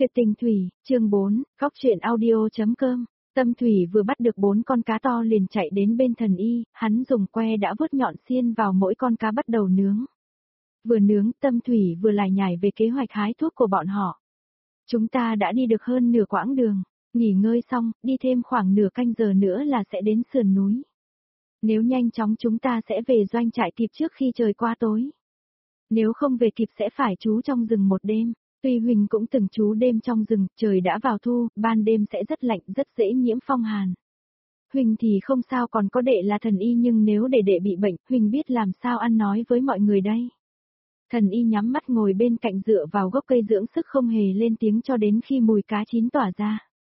Tuyệt tình thủy, chương 4, góc truyện audio.com. Tâm Thủy vừa bắt được 4 con cá to liền chạy đến bên thần y, hắn dùng que đã vớt nhọn xiên vào mỗi con cá bắt đầu nướng. Vừa nướng, Tâm Thủy vừa lải nhải về kế hoạch hái thuốc của bọn họ. Chúng ta đã đi được hơn nửa quãng đường, nghỉ ngơi xong, đi thêm khoảng nửa canh giờ nữa là sẽ đến sườn núi. Nếu nhanh chóng chúng ta sẽ về doanh trại kịp trước khi trời qua tối. Nếu không về kịp sẽ phải trú trong rừng một đêm. Tuy Huỳnh cũng từng trú đêm trong rừng, trời đã vào thu, ban đêm sẽ rất lạnh, rất dễ nhiễm phong hàn. Huỳnh thì không sao, còn có đệ là thần y, nhưng nếu để đệ bị bệnh, Huỳnh biết làm sao ăn nói với mọi người đây. Thần y nhắm mắt ngồi bên cạnh dựa vào gốc cây dưỡng sức, không hề lên tiếng cho đến khi mùi cá chín tỏa ra.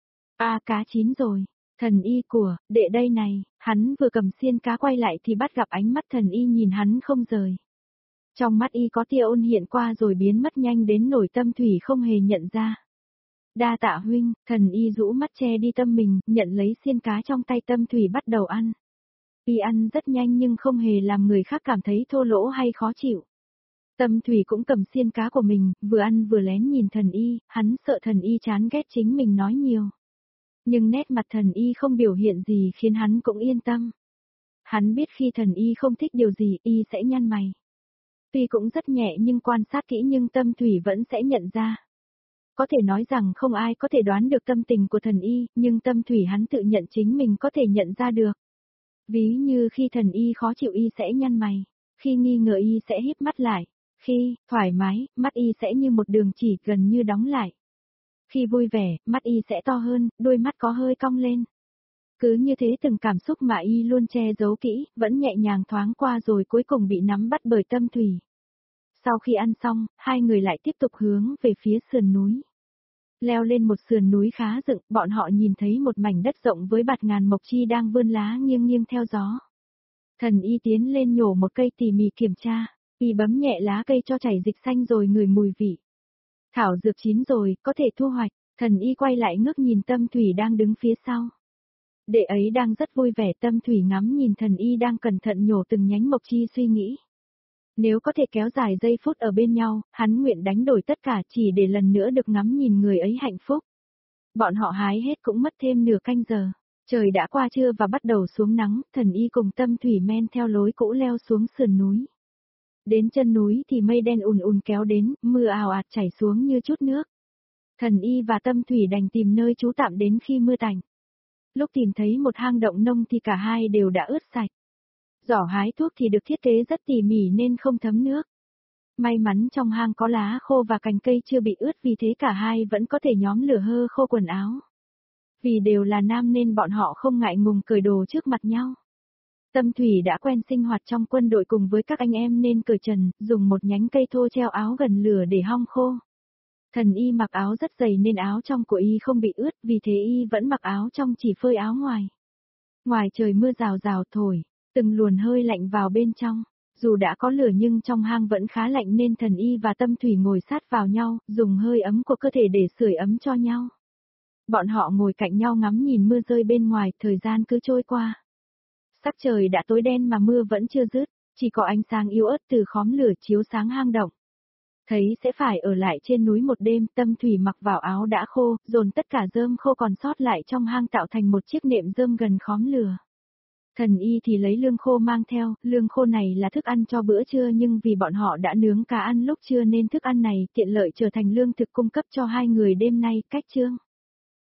Cá chín rồi. Thần y của, đệ đây này, hắn vừa cầm xiên cá quay lại thì bắt gặp ánh mắt thần y nhìn hắn không rời. Trong mắt y có tia ôn hiện qua rồi biến mất nhanh đến nỗi Tâm Thủy không hề nhận ra. Đa tạ huynh, thần y rũ mắt che đi tâm mình, nhận lấy xiên cá trong tay Tâm Thủy bắt đầu ăn. Y ăn rất nhanh nhưng không hề làm người khác cảm thấy thô lỗ hay khó chịu. Tâm Thủy cũng cầm xiên cá của mình, vừa ăn vừa lén nhìn thần y, hắn sợ thần y chán ghét chính mình nói nhiều. Nhưng nét mặt thần y không biểu hiện gì khiến hắn cũng yên tâm. Hắn biết khi thần y không thích điều gì, y sẽ nhăn mày. Tuy cũng rất nhẹ nhưng quan sát kỹ nhưng Tâm Thủy vẫn sẽ nhận ra. Có thể nói rằng không ai có thể đoán được tâm tình của thần y, nhưng Tâm Thủy hắn tự nhận chính mình có thể nhận ra được. Ví như khi thần y khó chịu y sẽ nhăn mày, khi nghi ngờ y sẽ híp mắt lại, khi thoải mái, mắt y sẽ như một đường chỉ gần như đóng lại. Khi vui vẻ, mắt y sẽ to hơn, đôi mắt có hơi cong lên. Cứ như thế từng cảm xúc mà y luôn che giấu kỹ, vẫn nhẹ nhàng thoáng qua rồi cuối cùng bị nắm bắt bởi Tâm Thủy. Sau khi ăn xong, hai người lại tiếp tục hướng về phía sườn núi. Leo lên một sườn núi khá dựng, bọn họ nhìn thấy một mảnh đất rộng với bạt ngàn mộc chi đang vươn lá nghiêng nghiêng theo gió. Thần y tiến lên nhổ một cây tỉ mỉ kiểm tra, y bấm nhẹ lá cây cho chảy dịch xanh rồi ngửi mùi vị. Thảo dược chín rồi, có thể thu hoạch, thần y quay lại ngước nhìn Tâm Thủy đang đứng phía sau. Đệ ấy đang rất vui vẻ, Tâm Thủy ngắm nhìn thần y đang cẩn thận nhổ từng nhánh mộc chi suy nghĩ. Nếu có thể kéo dài giây phút ở bên nhau, hắn nguyện đánh đổi tất cả chỉ để lần nữa được ngắm nhìn người ấy hạnh phúc. Bọn họ hái hết cũng mất thêm nửa canh giờ. Trời đã qua trưa và bắt đầu xuống nắng, thần y cùng Tâm Thủy men theo lối cũ leo xuống sườn núi. Đến chân núi thì mây đen ùn ùn kéo đến, mưa ào ạt chảy xuống như chút nước. Thần y và Tâm Thủy đành tìm nơi trú tạm đến khi mưa tạnh. Lúc tìm thấy một hang động nông thì cả hai đều đã ướt sạch. Giỏ hái thuốc thì được thiết kế rất tỉ mỉ nên không thấm nước. May mắn trong hang có lá khô và cành cây chưa bị ướt, vì thế cả hai vẫn có thể nhóm lửa hơ khô quần áo. Vì đều là nam nên bọn họ không ngại ngùng cởi đồ trước mặt nhau. Tâm Thủy đã quen sinh hoạt trong quân đội cùng với các anh em nên cởi trần, dùng một nhánh cây thô treo áo gần lửa để hong khô. Thần y mặc áo rất dày nên áo trong của y không bị ướt, vì thế y vẫn mặc áo trong chỉ phơi áo ngoài. Ngoài trời mưa rào rào thổi, từng luồn hơi lạnh vào bên trong. Dù đã có lửa nhưng trong hang vẫn khá lạnh nên thần y và Tâm Thủy ngồi sát vào nhau, dùng hơi ấm của cơ thể để sưởi ấm cho nhau. Bọn họ ngồi cạnh nhau ngắm nhìn mưa rơi bên ngoài, thời gian cứ trôi qua. Sắc trời đã tối đen mà mưa vẫn chưa dứt, chỉ có ánh sáng yếu ớt từ khóm lửa chiếu sáng hang động. Thấy sẽ phải ở lại trên núi một đêm, Tâm Thủy mặc vào áo đã khô, dồn tất cả rơm khô còn sót lại trong hang tạo thành một chiếc nệm rơm gần khóm lửa. Thần y thì lấy lương khô mang theo, lương khô này là thức ăn cho bữa trưa nhưng vì bọn họ đã nướng cá ăn lúc trưa nên thức ăn này tiện lợi trở thành lương thực cung cấp cho hai người đêm nay. Cách chương